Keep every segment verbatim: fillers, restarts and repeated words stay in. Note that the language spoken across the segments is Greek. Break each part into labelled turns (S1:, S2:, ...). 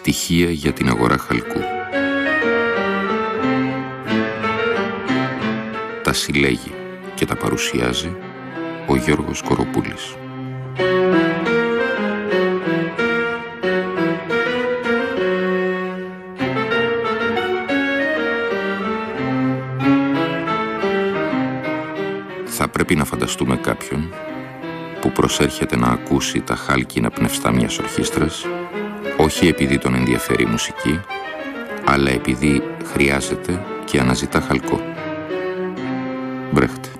S1: Στοιχεία για την αγορά χαλκού. Τα συλλέγει και τα παρουσιάζει ο Γιώργος Κοροπούλης. Θα πρέπει να φανταστούμε κάποιον που προσέρχεται να ακούσει τα χάλκινα πνευστά μιας ορχήστρας, όχι επειδή τον ενδιαφέρει η μουσική, αλλά επειδή χρειάζεται και αναζητά χαλκό. Μπρέχτε.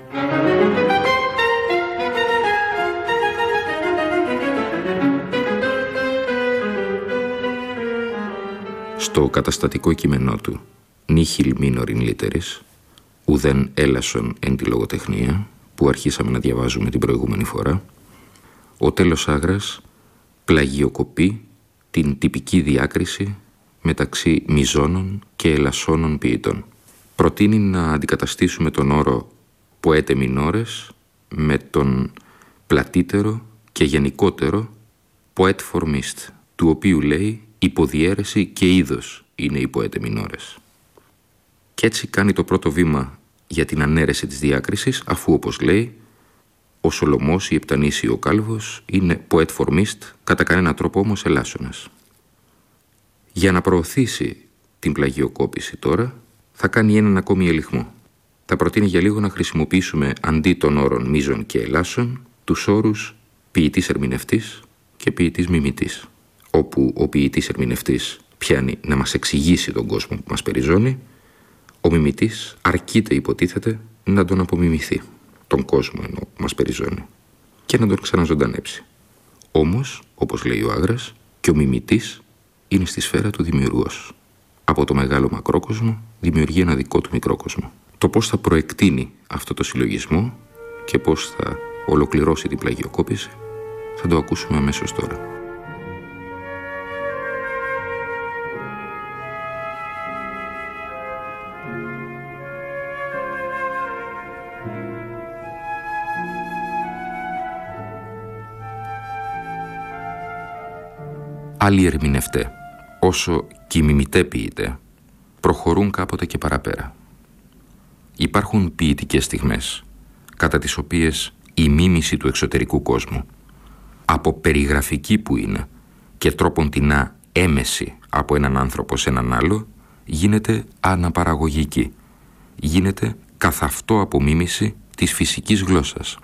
S1: Στο καταστατικό κείμενό του «Nihil minor in litteris», ουδέν έλασον εν τη λογοτεχνία, που αρχίσαμε να διαβάζουμε την προηγούμενη φορά, ο Τέλος Άγρας πλαγιοκοπεί την τυπική διάκριση μεταξύ μιζώνων και ελασσώνων ποιητών. Προτείνει να αντικαταστήσουμε τον όρο ποέτε μινόρες με τον πλατύτερο και γενικότερο ποέτ φορμίστ, του οποίου λέει υποδιέρεση και είδος είναι οι ποέτε μινόρες. Κι έτσι κάνει το πρώτο βήμα για την ανέρεση της διάκρισης, αφού όπως λέει ο Σολομός, η Επτανής ή ο Κάλβος είναι ποέτ φορμίστ, κατά κανένα τρόπο όμως ελάσσονας. Για να προωθήσει την πλαγιοκόπηση τώρα θα κάνει έναν ακόμη ελιχμό. Θα προτείνει για λίγο να χρησιμοποιήσουμε αντί των όρων μίζων και ελάσσον τους όρους ποιητής ερμηνευτής και ποιητής μιμητής, όπου ο ποιητής ερμηνευτής πιάνει να μας εξηγήσει τον κόσμο που μας περιζώνει, ο μιμητής αρκείται, υποτίθεται, να τον απομιμηθεί, τον κόσμο ενώ μας περιζώνει, και να τον ξαναζωντανέψει. Όμως, όπως λέει ο Άγρας, και ο μιμητής είναι στη σφαίρα του δημιουργός. Από το μεγάλο μακρόκοσμο δημιουργεί ένα δικό του μικρόκοσμο. Το πώς θα προεκτείνει αυτό το συλλογισμό και πώς θα ολοκληρώσει την πλαγιοκόπηση θα το ακούσουμε αμέσως τώρα. Άλλοι ερμηνευτέ, όσο και οι μιμητέ ποιητέ, προχωρούν κάποτε και παραπέρα. Υπάρχουν ποιητικές στιγμές, κατά τις οποίες η μίμηση του εξωτερικού κόσμου, από περιγραφική που είναι και τρόποντινά έμεση από έναν άνθρωπο σε έναν άλλο, γίνεται αναπαραγωγική, γίνεται καθ' αυτό απομίμηση της φυσικής γλώσσας.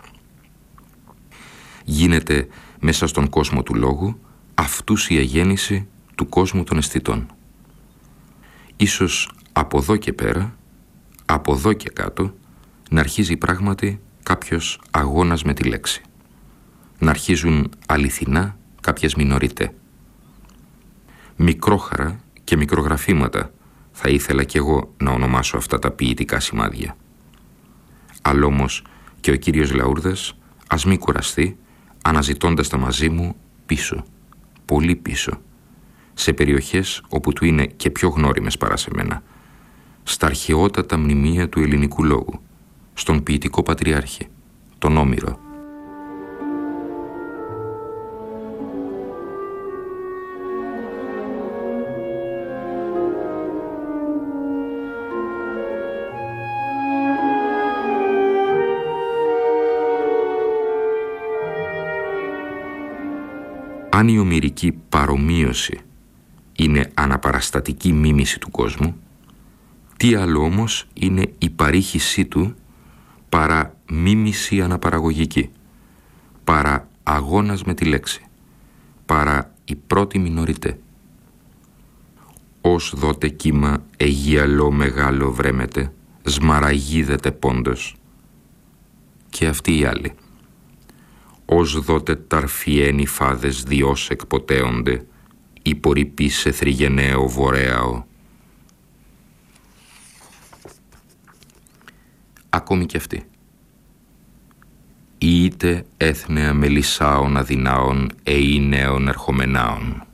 S1: Γίνεται μέσα στον κόσμο του λόγου αυτούς η αγέννηση του κόσμου των αισθητών. Ίσως από εδώ και πέρα, από εδώ και κάτω, να αρχίζει πράγματι κάποιος αγώνας με τη λέξη. Να αρχίζουν αληθινά κάποιες μινωριτέ. Μικρόχαρα και μικρογραφήματα θα ήθελα κι εγώ να ονομάσω αυτά τα ποιητικά σημάδια. Αλλά όμως και ο κύριος Λαούρδας ας μη κουραστεί αναζητώντας τα μαζί μου πίσω, πολύ πίσω, σε περιοχές όπου του είναι και πιο γνώριμες παρά σε μένα, στα αρχαιότατα μνημεία του ελληνικού λόγου, στον ποιητικό πατριάρχη, τον Όμηρο. Αν η ομηρική παρομοίωση είναι αναπαραστατική μίμηση του κόσμου, τι άλλο όμως είναι η παρήχησή του παρά μίμηση αναπαραγωγική, παρά αγώνας με τη λέξη, παρά η πρώτη μινωριτέ. Ως δότε κύμα αιγιαλό μεγάλο βρέμεται, σμαραγίδεται πόντος. Και αυτή η άλλη. Ως δότε ταρφιένοι φάδες διός εκποτέονται, υπορρυπή σε θρυγενέο βορέαο. Ακόμη κι αυτή. Είτε έθνεα μελισσάων αδυνάων εή νέων ερχομενάων.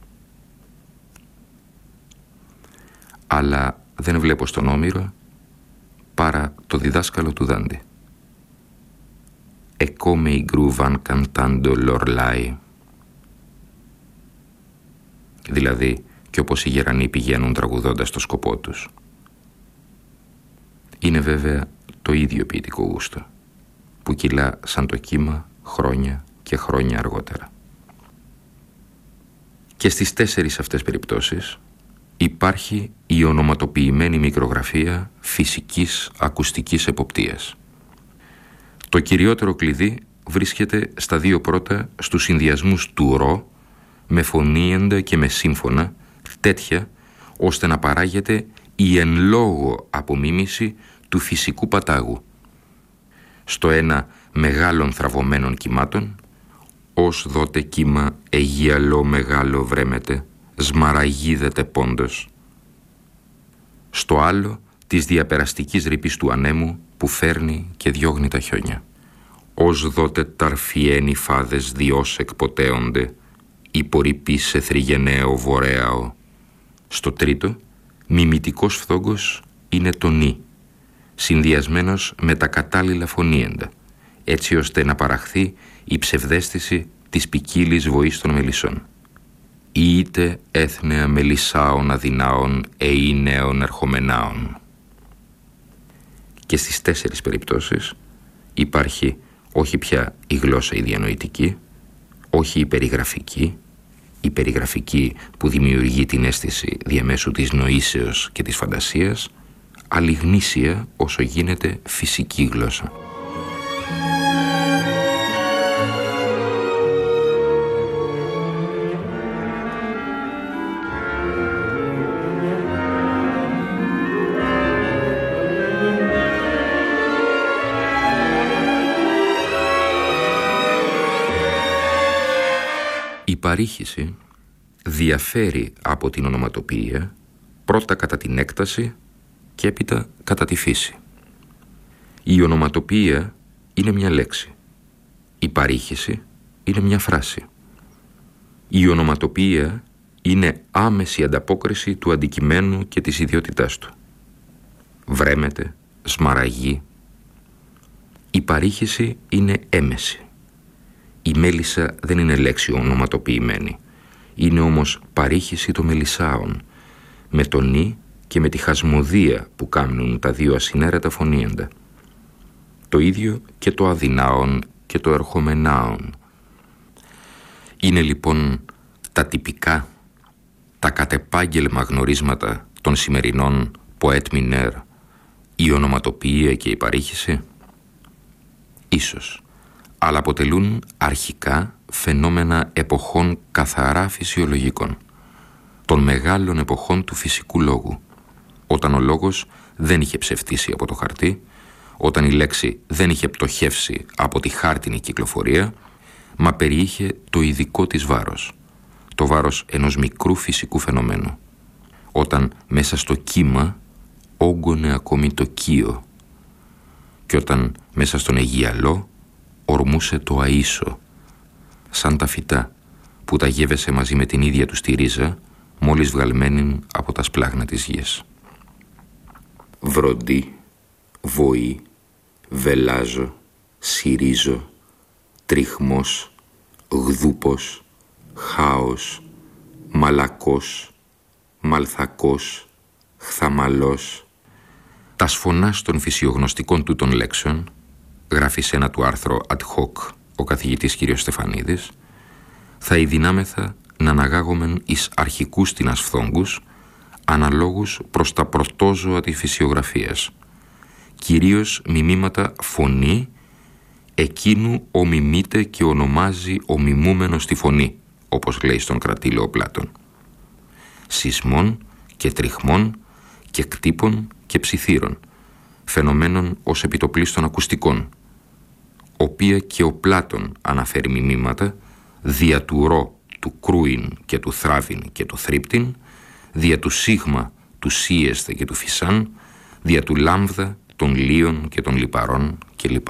S1: Αλλά δεν βλέπω στον Όμηρο παρά το διδάσκαλο του Δάντη. E come i gru van cantando l'orlai. Δηλαδή, και όπως οι γερανοί πηγαίνουν τραγουδώντας το σκοπό τους. Είναι βέβαια το ίδιο ποιητικό γούστο, που κυλά σαν το κύμα χρόνια και χρόνια αργότερα. Και στις τέσσερις αυτές περιπτώσεις υπάρχει η ονοματοποιημένη μικρογραφία φυσικής ακουστικής εποπτείας. Το κυριότερο κλειδί βρίσκεται στα δύο πρώτα στους συνδυασμούς του ρο με φωνήεντα και με σύμφωνα, τέτοια ώστε να παράγεται η εν λόγω απομίμηση του φυσικού πατάγου. Στο ένα μεγάλων θραβωμένων κυμάτων, ως δότε κύμα αιγιαλό μεγάλο βρέμεται, σμαραγίδεται πόντος. Στο άλλο της διαπεραστικής ρηπής του ανέμου που φέρνει και διώγνει τα χιόνια. Ως δότε ταρφιένοι φάδες διός εκποτέονται, υπορρυπή σε θρυγενέο βορέαο. Στο τρίτο, μιμητικός φθόγκος είναι το νι, συνδυασμένος με τα κατάλληλα φωνήεντα, έτσι ώστε να παραχθεί η ψευδαίσθηση της ποικίλης βοής των μελισσών. Είτε έθνεα μελισσάων αδυνάων εή νέων ερχομενάων. Και στις τέσσερις περιπτώσεις υπάρχει όχι πια η γλώσσα η διανοητική, όχι η περιγραφική, η περιγραφική που δημιουργεί την αίσθηση διαμέσου της νοήσεως και της φαντασίας, αλλά γνήσια όσο γίνεται φυσική γλώσσα. Η παρήχηση διαφέρει από την ονοματοποιία πρώτα κατά την έκταση και έπειτα κατά τη φύση. Η ονοματοποιία είναι μια λέξη. Η παρήχηση είναι μια φράση. Η ονοματοποιία είναι άμεση ανταπόκριση του αντικειμένου και της ιδιότητάς του. Βρέμεται, σμαραγεί. Η παρήχηση είναι έμεση. Η μέλισσα δεν είναι λέξη ονοματοποιημένη. Είναι όμως παρήχηση των μελισσάων, με το νι και με τη χασμοδία που κάνουν τα δύο ασυνέρετα φωνήεντα. Το ίδιο και το αδυνάων και το ερχομενάων. Είναι λοιπόν τα τυπικά, τα κατεπάγγελμα γνωρίσματα των σημερινών ποέτ μινέρ, η ονοματοποιία και η παρήχηση. Ίσως, αλλά αποτελούν αρχικά φαινόμενα εποχών καθαρά φυσιολογικών, των μεγάλων εποχών του φυσικού λόγου, όταν ο λόγος δεν είχε ψευτήσει από το χαρτί, όταν η λέξη δεν είχε πτωχεύσει από τη χάρτινη κυκλοφορία, μα περιείχε το ειδικό της βάρος, το βάρος ενός μικρού φυσικού φαινομένου, όταν μέσα στο κύμα όγκωνε ακόμη το κύο και όταν μέσα στον αιγιαλό ορμούσε το αΐσο, σαν τα φυτά που τα γεύεσαι μαζί με την ίδια του τη ρίζα, μόλις βγαλμένη από τα σπλάγνα της γης. Βροντί, βοή, βελάζω, συρίζω, τριχμός, γδούπος, χάος, μαλακός, μαλθακός, χθαμαλός. Τα σφωνάς των φυσιογνωστικών τούτων λέξεων, γράφει σε ένα του άρθρο ad hoc ο καθηγητής κ. Στεφανίδης, θα ειδυνάμεθα να αναγάγομεν εις αρχικούς την ασφθόγκους, αναλόγους προς τα πρωτόζωα της φυσιογραφίας, κυρίως μιμήματα φωνή, εκείνου ομιμείται και ονομάζει ο μιμούμενος τη φωνή, όπως λέει στον κρατήλο ο Πλάτων. Σεισμών και τριχμών και κτύπων και ψιθύρων, φαινομένων ως επιτοπλίστων ακουστικών, οποία και ο Πλάτων αναφέρει μιμήματα δια του ρο, του κρούιν και του θράβιν και του θρύπτην, δια του σίγμα, του σύεσθε και του φυσάν, δια του λάμβδα, των λίων και των λιπαρών κλπ.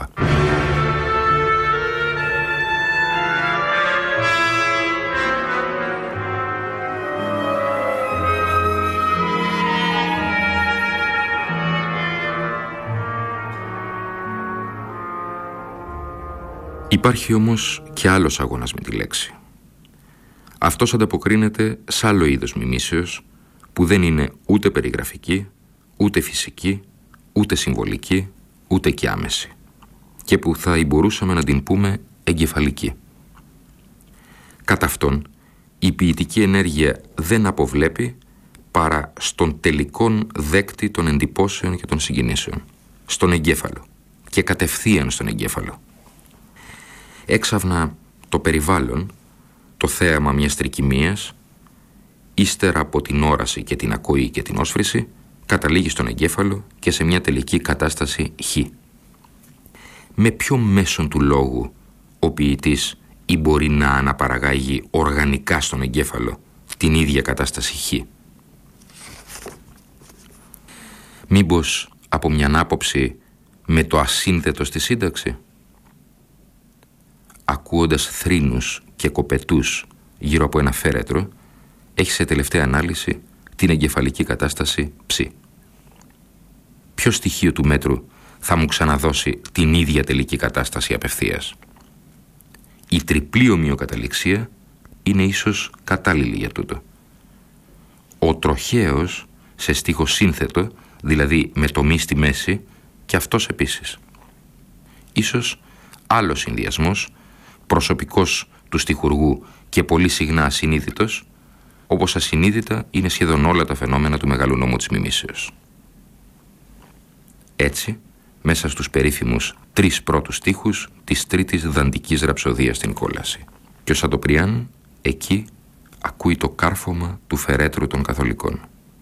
S1: Υπάρχει όμως και άλλος αγώνας με τη λέξη. Αυτός ανταποκρίνεται σε άλλο είδος μιμήσεως που δεν είναι ούτε περιγραφική, ούτε φυσική, ούτε συμβολική, ούτε και άμεση και που θα μπορούσαμε να την πούμε εγκεφαλική. Κατά αυτόν, η ποιητική ενέργεια δεν αποβλέπει παρά στον τελικόν δέκτη των εντυπώσεων και των συγκινήσεων, στον εγκέφαλο και κατευθείαν στον εγκέφαλο. Έξαφνα το περιβάλλον, το θέαμα μιας τρικυμίας, ύστερα από την όραση και την ακοή και την όσφρηση, καταλήγει στον εγκέφαλο και σε μια τελική κατάσταση χ. Με ποιο μέσον του λόγου ο ποιητής ή μπορεί να αναπαραγάγει οργανικά στον εγκέφαλο την ίδια κατάσταση χ? Μήπως από μιαν άποψη με το ασύνθετο στη σύνταξη? Ακούοντας θρήνους και κοπετούς γύρω από ένα φέρετρο, έχει σε τελευταία ανάλυση την εγκεφαλική κατάσταση ψ. Ποιο στοιχείο του μέτρου θα μου ξαναδώσει την ίδια τελική κατάσταση απευθείας? Η τριπλή ομοιοκαταληξία είναι ίσως κατάλληλη για τούτο. Ο τροχαίος σε στίχο σύνθετο, δηλαδή με το μη στη μέση, και αυτός επίσης. Ίσως άλλος συνδυασμός, προσωπικός του στιχουργού και πολύ συχνά ασυνείδητος, όπως ασυνείδητα είναι σχεδόν όλα τα φαινόμενα του μεγάλου νόμου της μιμήσεως. Έτσι, μέσα στους περίφημους τρεις πρώτους στίχους της τρίτης δαντικής ραψοδίας στην κόλαση, και ο Σαντοπριάν εκεί ακούει το κάρφωμα του φερέτρου των Καθολικών.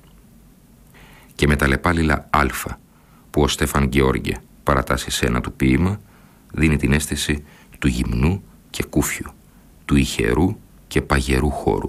S1: Και με τα λεπάλιλα α που ο Στέφαν Γεώργε παρατάσσει σε ένα του ποίημα, δίνει την αίσθηση του γυμνού και κούφιου, του ηχερού και παγερού χώρου.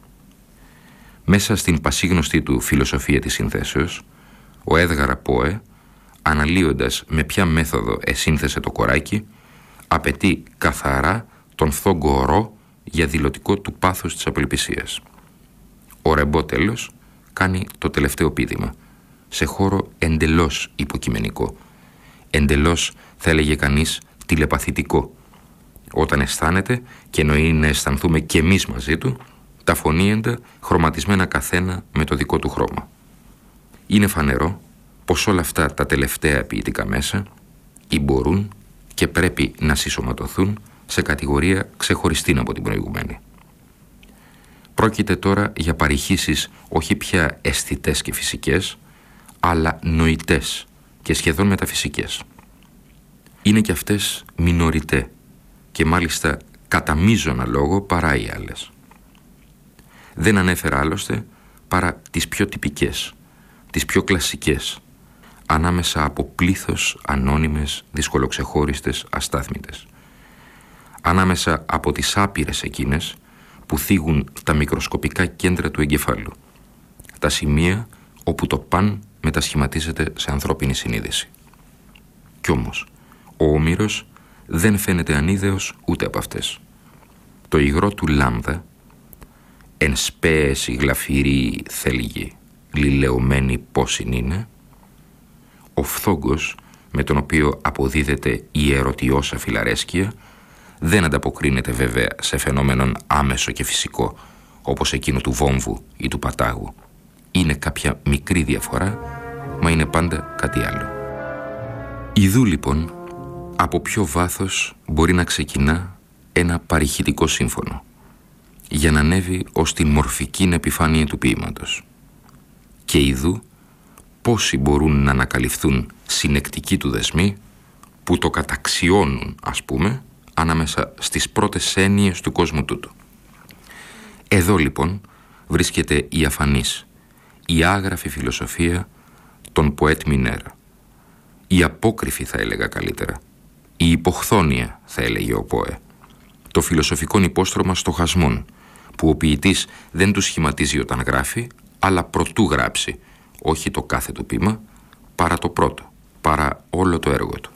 S1: Μέσα στην πασίγνωστη του φιλοσοφία της συνθέσεως, ο Έδγαρα Πόε, αναλύοντας με ποια μέθοδο εσύνθεσε το κοράκι, απαιτεί καθαρά τον φθόγκο ρο για δηλωτικό του πάθους της απελπισίας. Ο Ρεμπό τέλος κάνει το τελευταίο πείδημα, σε χώρο εντελώς υποκειμενικό, εντελώς θα έλεγε κανείς τηλεπαθητικό, όταν αισθάνεται και εννοεί να αισθανθούμε κι εμείς μαζί του, τα φωνήεντα χρωματισμένα καθένα με το δικό του χρώμα. Είναι φανερό πως όλα αυτά τα τελευταία ποιητικά μέσα ή μπορούν και πρέπει να συσσωματωθούν σε κατηγορία ξεχωριστή από την προηγουμένη. Πρόκειται τώρα για παρηχήσεις όχι πια αισθητές και φυσικές, αλλά νοητές και σχεδόν μεταφυσικές. Είναι και αυτές μινωριτέ και μάλιστα κατά μείζωνα λόγο παρά οι άλλες. Δεν ανέφερα άλλωστε παρά τις πιο τυπικές, τις πιο κλασικές, ανάμεσα από πλήθος ανώνυμες, δυσκολοξεχώριστες, αστάθμητες. Ανάμεσα από τις άπειρες εκείνες που θίγουν τα μικροσκοπικά κέντρα του εγκεφάλου, τα σημεία όπου το παν μετασχηματίζεται σε ανθρώπινη συνείδηση. Κι όμως, ο Όμηρος δεν φαίνεται ανίδεος ούτε από αυτές. Το υγρό του λάμδα, εν σπέεση γλαφυρή θέλγη, λιλεωμένη πόσιν είναι, ο φθόγκος με τον οποίο αποδίδεται η ερωτιώσα φιλαρέσκεια δεν ανταποκρίνεται βέβαια σε φαινόμενον άμεσο και φυσικό, όπως εκείνο του βόμβου ή του πατάγου. Είναι κάποια μικρή διαφορά, μα είναι πάντα κάτι άλλο. Ιδού λοιπόν από ποιο βάθος μπορεί να ξεκινά ένα παρηχητικό σύμφωνο για να ανέβει ως την μορφική επιφάνεια του ποίηματος. Και ιδού πόσοι μπορούν να ανακαλυφθούν συνεκτικοί του δεσμοί που το καταξιώνουν, ας πούμε, ανάμεσα στις πρώτες έννοιες του κόσμου τούτου. Εδώ λοιπόν βρίσκεται η αφανής, η άγραφη φιλοσοφία των ποέτ Μινέρα, η απόκριφη θα έλεγα καλύτερα, η υποχθόνια θα έλεγε ο Πόε, το φιλοσοφικό υπόστρωμα στοχασμών που ο ποιητής δεν του σχηματίζει όταν γράφει, αλλά προτού γράψει, όχι το κάθε του ποίημα, παρά το πρώτο, παρά όλο το έργο του.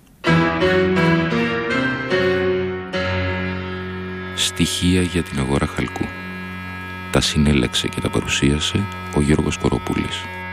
S1: Στοιχεία για την αγορά χαλκού. Τα συνέλεξε και τα παρουσίασε ο Γιώργος Κοροπούλης.